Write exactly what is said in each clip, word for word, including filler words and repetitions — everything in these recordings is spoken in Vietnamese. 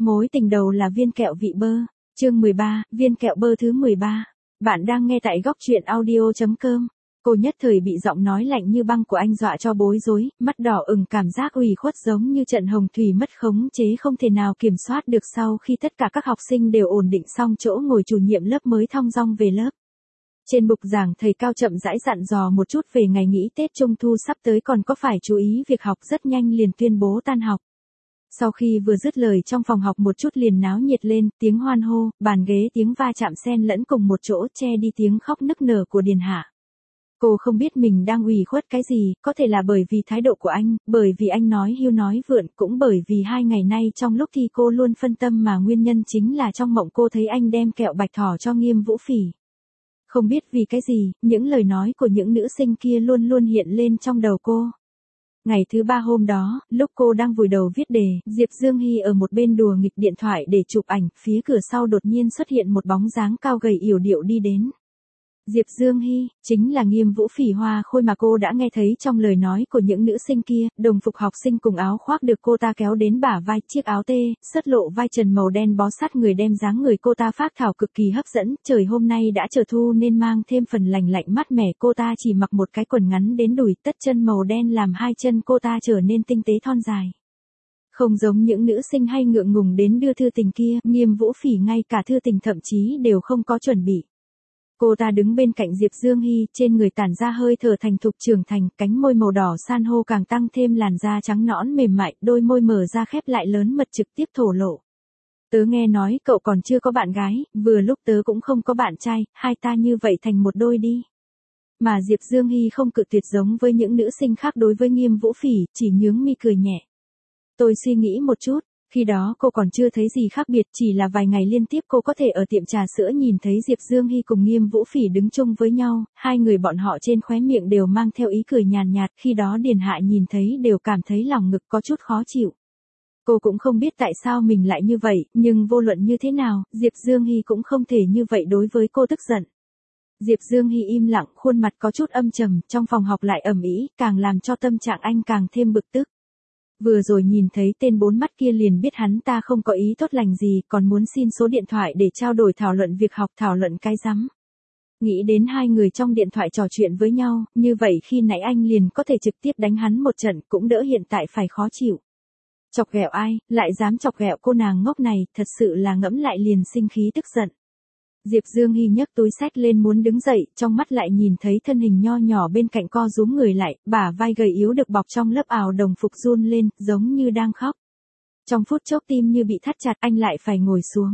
Mối tình đầu là viên kẹo vị bơ. Chương mười ba, viên kẹo bơ thứ mười ba. Bạn đang nghe tại góc truyện audio chấm com. Cô nhất thời bị giọng nói lạnh như băng của anh dọa cho bối rối, mắt đỏ ửng, cảm giác ủy khuất giống như trận hồng thủy mất khống chế không thể nào kiểm soát được. Sau khi tất cả các học sinh đều ổn định xong chỗ ngồi, chủ nhiệm lớp mới thong dong về lớp. Trên bục giảng, thầy Cao chậm rãi dặn dò một chút về ngày nghỉ Tết Trung Thu sắp tới, còn có phải chú ý việc học, rất nhanh liền tuyên bố tan học. Sau khi vừa dứt lời, trong phòng học một chút liền náo nhiệt lên, tiếng hoan hô, bàn ghế tiếng va chạm xen lẫn cùng một chỗ, che đi tiếng khóc nức nở của Điền Hạ. Cô không biết mình đang ủy khuất cái gì, có thể là bởi vì thái độ của anh, bởi vì anh nói hưu nói vượn, cũng bởi vì hai ngày nay trong lúc thi cô luôn phân tâm, mà nguyên nhân chính là trong mộng cô thấy anh đem kẹo bạch thỏ cho Nghiêm Vũ Phỉ. Không biết vì cái gì, những lời nói của những nữ sinh kia luôn luôn hiện lên trong đầu cô. Ngày thứ ba hôm đó, lúc cô đang vùi đầu viết đề, Diệp Dương Hy ở một bên đùa nghịch điện thoại để chụp ảnh, phía cửa sau đột nhiên xuất hiện một bóng dáng cao gầy yểu điệu đi đến. Diệp Dương Hy, chính là Nghiêm Vũ Phỉ hoa khôi mà cô đã nghe thấy trong lời nói của những nữ sinh kia. Đồng phục học sinh cùng áo khoác được cô ta kéo đến bả vai, chiếc áo tê, sất lộ vai trần màu đen bó sát người, đem dáng người cô ta phác thảo cực kỳ hấp dẫn. Trời hôm nay đã trở thu nên mang thêm phần lành lạnh mát mẻ, cô ta chỉ mặc một cái quần ngắn đến đùi, tất chân màu đen làm hai chân cô ta trở nên tinh tế thon dài. Không giống những nữ sinh hay ngượng ngùng đến đưa thư tình kia, Nghiêm Vũ Phỉ ngay cả thư tình thậm chí đều không có chuẩn bị. Cô ta đứng bên cạnh Diệp Dương Hy, trên người tản ra hơi thở thành thục trưởng thành, cánh môi màu đỏ san hô càng tăng thêm làn da trắng nõn mềm mại, đôi môi mở ra khép lại lớn mật trực tiếp thổ lộ. Tớ nghe nói cậu còn chưa có bạn gái, vừa lúc tớ cũng không có bạn trai, hai ta như vậy thành một đôi đi. Mà Diệp Dương Hy không cự tuyệt giống với những nữ sinh khác đối với Nghiêm Vũ Phỉ, chỉ nhướng mi cười nhẹ. Tôi suy nghĩ một chút. Khi đó cô còn chưa thấy gì khác biệt, chỉ là vài ngày liên tiếp cô có thể ở tiệm trà sữa nhìn thấy Diệp Dương Hy cùng Nghiêm Vũ Phỉ đứng chung với nhau, hai người bọn họ trên khóe miệng đều mang theo ý cười nhàn nhạt, khi đó Điền Hạ nhìn thấy đều cảm thấy lòng ngực có chút khó chịu. Cô cũng không biết tại sao mình lại như vậy, nhưng vô luận như thế nào, Diệp Dương Hy cũng không thể như vậy đối với cô, tức giận. Diệp Dương Hy im lặng, khuôn mặt có chút âm trầm, trong phòng học lại ầm ĩ, càng làm cho tâm trạng anh càng thêm bực tức. Vừa rồi nhìn thấy tên bốn mắt kia liền biết hắn ta không có ý tốt lành gì, còn muốn xin số điện thoại để trao đổi thảo luận việc học, thảo luận cái rắm. Nghĩ đến hai người trong điện thoại trò chuyện với nhau, như vậy khi nãy anh liền có thể trực tiếp đánh hắn một trận, cũng đỡ hiện tại phải khó chịu. Chọc ghẹo ai, lại dám chọc ghẹo cô nàng ngốc này, thật sự là ngẫm lại liền sinh khí tức giận. Diệp Dương Hy nhấc túi xách lên muốn đứng dậy, trong mắt lại nhìn thấy thân hình nho nhỏ bên cạnh co rúm người lại, bả vai gầy yếu được bọc trong lớp áo đồng phục run lên, giống như đang khóc. Trong phút chốc tim như bị thắt chặt, anh lại phải ngồi xuống.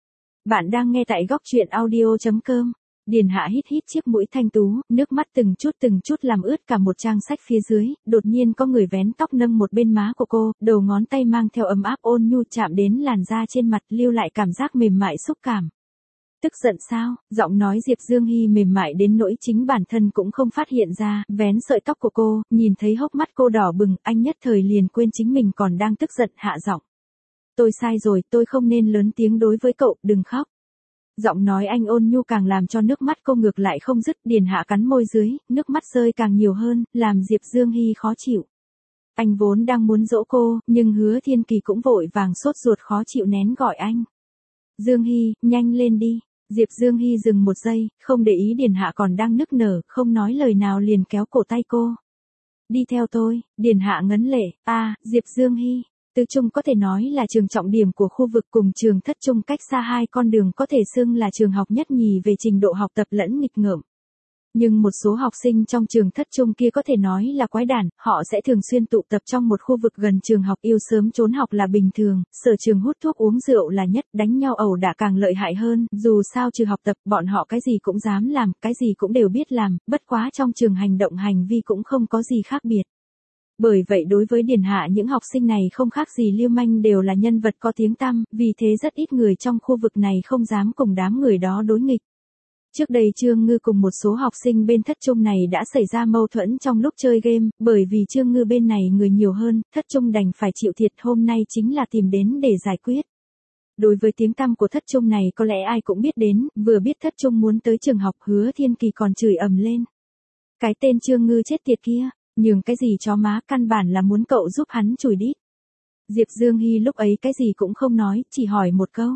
Bạn đang nghe tại góc truyện audio chấm com. Điền Hạ hít hít chiếc mũi thanh tú, nước mắt từng chút từng chút làm ướt cả một trang sách phía dưới, đột nhiên có người vén tóc nâng một bên má của cô, đầu ngón tay mang theo ấm áp ôn nhu chạm đến làn da trên mặt, lưu lại cảm giác mềm mại xúc cảm. Tức giận sao? Giọng nói Diệp Dương Hy mềm mại đến nỗi chính bản thân cũng không phát hiện ra, vén sợi tóc của cô, nhìn thấy hốc mắt cô đỏ bừng, anh nhất thời liền quên chính mình còn đang tức giận, hạ giọng. Tôi sai rồi, tôi không nên lớn tiếng đối với cậu, đừng khóc. Giọng nói anh ôn nhu càng làm cho nước mắt cô ngược lại không dứt, Điền Hạ cắn môi dưới, nước mắt rơi càng nhiều hơn, làm Diệp Dương Hy khó chịu. Anh vốn đang muốn dỗ cô, nhưng Hứa Thiên Kỳ cũng vội vàng sốt ruột khó chịu nén gọi anh. Dương Hy, nhanh lên đi. Diệp Dương Hy dừng một giây, không để ý Điền Hạ còn đang nức nở, không nói lời nào liền kéo cổ tay cô. Đi theo tôi. Điền Hạ ngấn lệ, a, à, Diệp Dương Hy. Tứ Trung có thể nói là trường trọng điểm của khu vực, cùng trường Thất Trung cách xa hai con đường, có thể xưng là trường học nhất nhì về trình độ học tập lẫn nghịch ngợm. Nhưng một số học sinh trong trường Thất Trung kia có thể nói là quái đản, họ sẽ thường xuyên tụ tập trong một khu vực gần trường học, yêu sớm trốn học là bình thường, sở trường hút thuốc uống rượu là nhất, đánh nhau ẩu đả càng lợi hại hơn, dù sao trừ học tập, bọn họ cái gì cũng dám làm, cái gì cũng đều biết làm, bất quá trong trường hành động hành vi cũng không có gì khác biệt. Bởi vậy đối với Điền Hạ những học sinh này không khác gì lưu manh, đều là nhân vật có tiếng tăm, vì thế rất ít người trong khu vực này không dám cùng đám người đó đối nghịch. Trước đây Trương Ngư cùng một số học sinh bên Thất Trung này đã xảy ra mâu thuẫn trong lúc chơi game, bởi vì Trương Ngư bên này người nhiều hơn, Thất Trung đành phải chịu thiệt, hôm nay chính là tìm đến để giải quyết. Đối với tiếng tăm của Thất Trung này có lẽ ai cũng biết đến, vừa biết Thất Trung muốn tới trường học, Hứa Thiên Kỳ còn chửi ầm lên. Cái tên Trương Ngư chết tiệt kia, nhường cái gì cho má, căn bản là muốn cậu giúp hắn chùi đít. Diệp Dương Hy lúc ấy cái gì cũng không nói, chỉ hỏi một câu.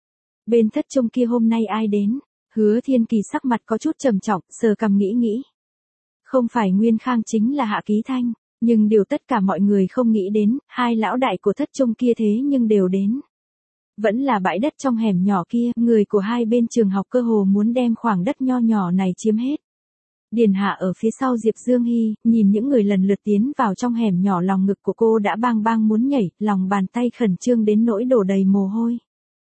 Bên thất trung kia hôm nay ai đến? Hứa Thiên Kỳ sắc mặt có chút trầm trọng, sờ cằm nghĩ nghĩ. Không phải Nguyên Khang chính là Hạ Ký Thanh, nhưng điều tất cả mọi người không nghĩ đến, hai lão đại của thất trung kia thế nhưng đều đến. Vẫn là bãi đất trong hẻm nhỏ kia, người của hai bên trường học cơ hồ muốn đem khoảng đất nho nhỏ này chiếm hết. Điền Hạ ở phía sau Diệp Dương Hy, nhìn những người lần lượt tiến vào trong hẻm nhỏ, lòng ngực của cô đã bang bang muốn nhảy, lòng bàn tay khẩn trương đến nỗi đổ đầy mồ hôi.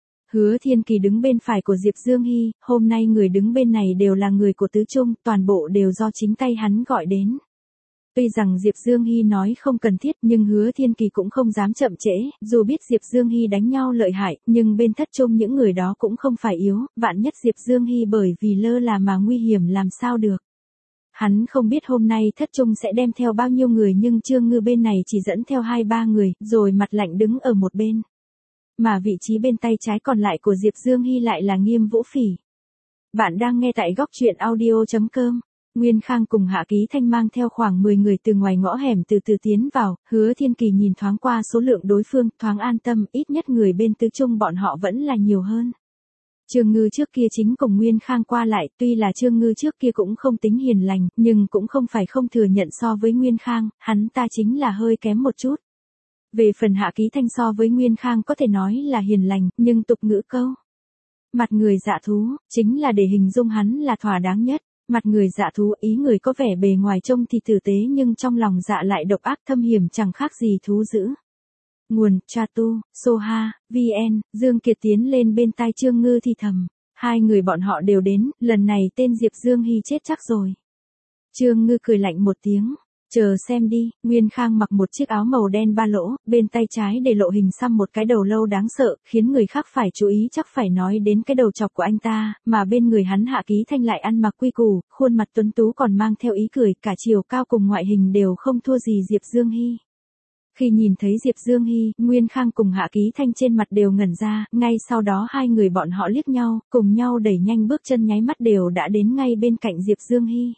Hứa Thiên Kỳ đứng bên phải của Diệp Dương Hy, hôm nay người đứng bên này đều là người của tứ trung, toàn bộ đều do chính tay hắn gọi đến. Tuy rằng Diệp Dương Hy nói không cần thiết nhưng Hứa Thiên Kỳ cũng không dám chậm trễ, dù biết Diệp Dương Hy đánh nhau lợi hại, nhưng bên thất trung những người đó cũng không phải yếu, vạn nhất Diệp Dương Hy bởi vì lơ là mà nguy hiểm làm sao được. Hắn không biết hôm nay thất trung sẽ đem theo bao nhiêu người nhưng Trương Ngư bên này chỉ dẫn theo hai ba người, rồi mặt lạnh đứng ở một bên. Mà vị trí bên tay trái còn lại của Diệp Dương Hy lại là Nghiêm Vũ Phỉ. Bạn đang nghe tại góc truyện audio chấm com. Nguyên Khang cùng Hạ Ký Thanh mang theo khoảng mười người từ ngoài ngõ hẻm từ từ tiến vào, Hứa Thiên Kỳ nhìn thoáng qua số lượng đối phương, thoáng an tâm, ít nhất người bên tứ trung bọn họ vẫn là nhiều hơn. Trương Ngư trước kia chính cùng Nguyên Khang qua lại, tuy là Trương Ngư trước kia cũng không tính hiền lành, nhưng cũng không phải không thừa nhận so với Nguyên Khang, hắn ta chính là hơi kém một chút. Về phần Hạ Ký Thanh so với Nguyên Khang có thể nói là hiền lành, nhưng tục ngữ câu. Mặt người dạ thú, chính là để hình dung hắn là thỏa đáng nhất. Mặt người dạ thú ý người có vẻ bề ngoài trông thì tử tế nhưng trong lòng dạ lại độc ác thâm hiểm chẳng khác gì thú dữ. Nguồn, Chatu, Soha, vê en, Dương Kiệt tiến lên bên tai Trương Ngư thì thầm. Hai người bọn họ đều đến, lần này tên Diệp Dương Hy chết chắc rồi. Trương Ngư cười lạnh một tiếng. Chờ xem đi, Nguyên Khang mặc một chiếc áo màu đen ba lỗ, bên tay trái để lộ hình xăm một cái đầu lâu đáng sợ, khiến người khác phải chú ý, chắc phải nói đến cái đầu chọc của anh ta, mà bên người hắn Hạ Ký Thanh lại ăn mặc quy củ, khuôn mặt tuấn tú còn mang theo ý cười, cả chiều cao cùng ngoại hình đều không thua gì Diệp Dương Hy. Khi nhìn thấy Diệp Dương Hy, Nguyên Khang cùng Hạ Ký Thanh trên mặt đều ngẩn ra, ngay sau đó hai người bọn họ liếc nhau, cùng nhau đẩy nhanh bước chân nháy mắt đều đã đến ngay bên cạnh Diệp Dương Hy.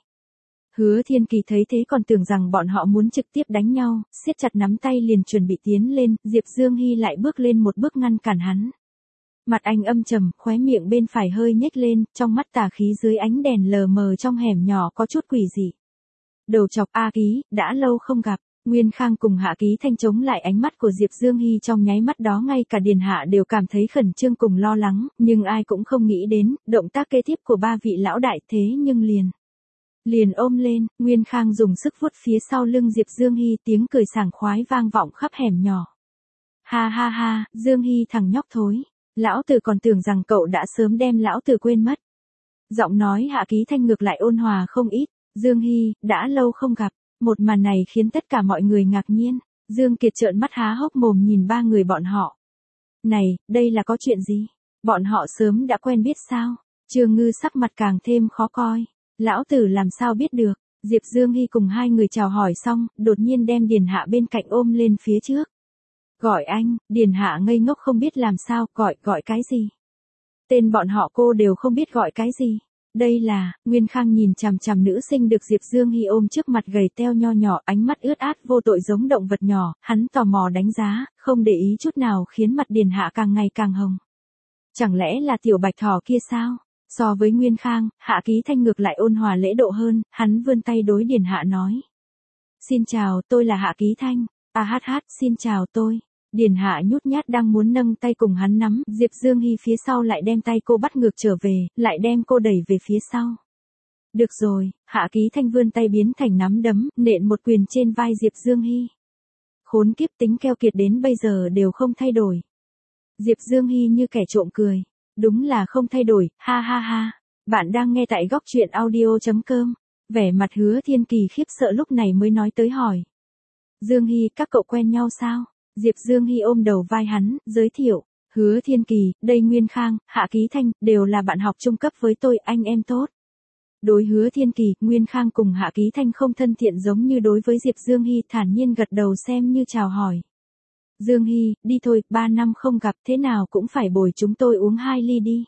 Hứa Thiên Kỳ thấy thế còn tưởng rằng bọn họ muốn trực tiếp đánh nhau, siết chặt nắm tay liền chuẩn bị tiến lên, Diệp Dương Hy lại bước lên một bước ngăn cản hắn. Mặt anh âm trầm, khóe miệng bên phải hơi nhếch lên, trong mắt tà khí dưới ánh đèn lờ mờ trong hẻm nhỏ có chút quỷ dị. Đầu chọc A Ký, đã lâu không gặp, Nguyên Khang cùng Hạ Ký Thanh chống lại ánh mắt của Diệp Dương Hy trong nháy mắt đó, ngay cả Điền Hạ đều cảm thấy khẩn trương cùng lo lắng, nhưng ai cũng không nghĩ đến, động tác kế tiếp của ba vị lão đại thế nhưng liền. Liền ôm lên, Nguyên Khang dùng sức vuốt phía sau lưng Diệp Dương Hy, tiếng cười sảng khoái vang vọng khắp hẻm nhỏ. Ha ha ha, Dương Hy thằng nhóc thối, lão tử còn tưởng rằng cậu đã sớm đem lão tử quên mất. Giọng nói Hạ Ký Thanh ngược lại ôn hòa không ít, Dương Hy, đã lâu không gặp, một màn này khiến tất cả mọi người ngạc nhiên, Dương Kiệt trợn mắt há hốc mồm nhìn ba người bọn họ. Này, đây là có chuyện gì? Bọn họ sớm đã quen biết sao? Trương Ngư sắc mặt càng thêm khó coi. Lão tử làm sao biết được, Diệp Dương Hy cùng hai người chào hỏi xong, đột nhiên đem Điền Hạ bên cạnh ôm lên phía trước. Gọi anh, Điền Hạ ngây ngốc không biết làm sao, gọi, gọi cái gì? Tên bọn họ cô đều không biết gọi cái gì. Đây là, Nguyên Khang nhìn chằm chằm nữ sinh được Diệp Dương Hy ôm trước mặt gầy teo nho nhỏ, ánh mắt ướt át vô tội giống động vật nhỏ, hắn tò mò đánh giá, không để ý chút nào khiến mặt Điền Hạ càng ngày càng hồng. Chẳng lẽ là tiểu bạch thỏ kia sao? So với Nguyên Khang, Hạ Ký Thanh ngược lại ôn hòa lễ độ hơn, hắn vươn tay đối Điền Hạ nói. Xin chào, tôi là Hạ Ký Thanh. A hát hát, xin chào tôi. Điền Hạ nhút nhát đang muốn nâng tay cùng hắn nắm, Diệp Dương Hy phía sau lại đem tay cô bắt ngược trở về, lại đem cô đẩy về phía sau. Được rồi, Hạ Ký Thanh vươn tay biến thành nắm đấm, nện một quyền trên vai Diệp Dương Hy. Khốn kiếp, tính keo kiệt đến bây giờ đều không thay đổi. Diệp Dương Hy như kẻ trộm cười. Đúng là không thay đổi, ha ha ha. Bạn đang nghe tại góc truyện audio chấm com. Vẻ mặt Hứa Thiên Kỳ khiếp sợ lúc này mới nói tới hỏi. Dương Hy, các cậu quen nhau sao? Diệp Dương Hy ôm đầu vai hắn, giới thiệu. Hứa Thiên Kỳ, đây Nguyên Khang, Hạ Ký Thanh, đều là bạn học trung cấp với tôi, anh em tốt. Đối Hứa Thiên Kỳ, Nguyên Khang cùng Hạ Ký Thanh không thân thiện giống như đối với Diệp Dương Hy, thản nhiên gật đầu xem như chào hỏi. Dương Hy, đi thôi, ba năm không gặp, thế nào cũng phải bồi chúng tôi uống hai ly đi.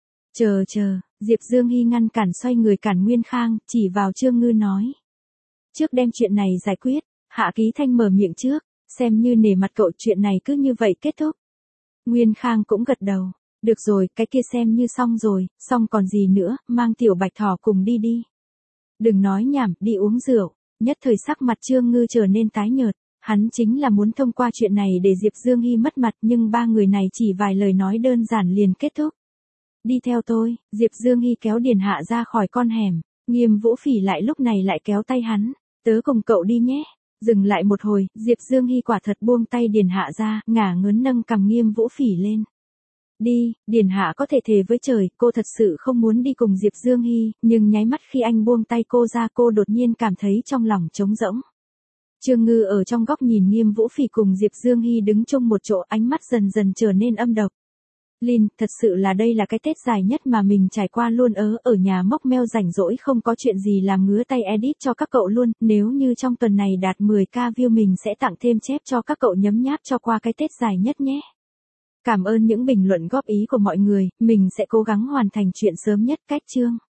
Chờ chờ, Diệp Dương Hy ngăn cản xoay người cản Nguyên Khang, chỉ vào Trương Ngư nói. Trước đem chuyện này giải quyết, Hạ Ký Thanh mở miệng trước, Xem như nể mặt cậu chuyện này cứ như vậy kết thúc. Nguyên Khang cũng gật đầu. Được rồi, cái kia xem như xong rồi, xong còn gì nữa, mang tiểu bạch thỏ cùng đi đi. Đừng nói nhảm, đi uống rượu. Nhất thời sắc mặt Trương Ngư trở nên tái nhợt. Hắn chính là muốn thông qua chuyện này để Diệp Dương Hy mất mặt, nhưng ba người này chỉ vài lời nói đơn giản liền kết thúc. Đi theo tôi, Diệp Dương Hy kéo Điền Hạ ra khỏi con hẻm. Nghiêm Vũ Phỉ lại lúc này lại kéo tay hắn. Tớ cùng cậu đi nhé. Dừng lại một hồi, Diệp Dương Hy quả thật buông tay Điền Hạ ra, ngả ngớn nâng cằm Nghiêm Vũ Phỉ lên. Đi, Điền Hạ có thể thề với trời, cô thật sự không muốn đi cùng Diệp Dương Hy, nhưng nháy mắt khi anh buông tay cô ra cô đột nhiên cảm thấy trong lòng trống rỗng. Trương Ngư ở trong góc nhìn Nghiêm Vũ Phỉ cùng Diệp Dương Hy đứng chung một chỗ, ánh mắt dần dần trở nên âm độc. Lin, thật sự là đây là cái Tết dài nhất mà mình trải qua luôn, ớ ở nhà móc meo rảnh rỗi không có chuyện gì làm ngứa tay edit cho các cậu luôn, nếu như trong tuần này đạt mười k view mình sẽ tặng thêm chép cho các cậu nhấm nháp cho qua cái Tết dài nhất nhé. Cảm ơn những bình luận góp ý của mọi người, mình sẽ cố gắng hoàn thành chuyện sớm nhất. Cách chương.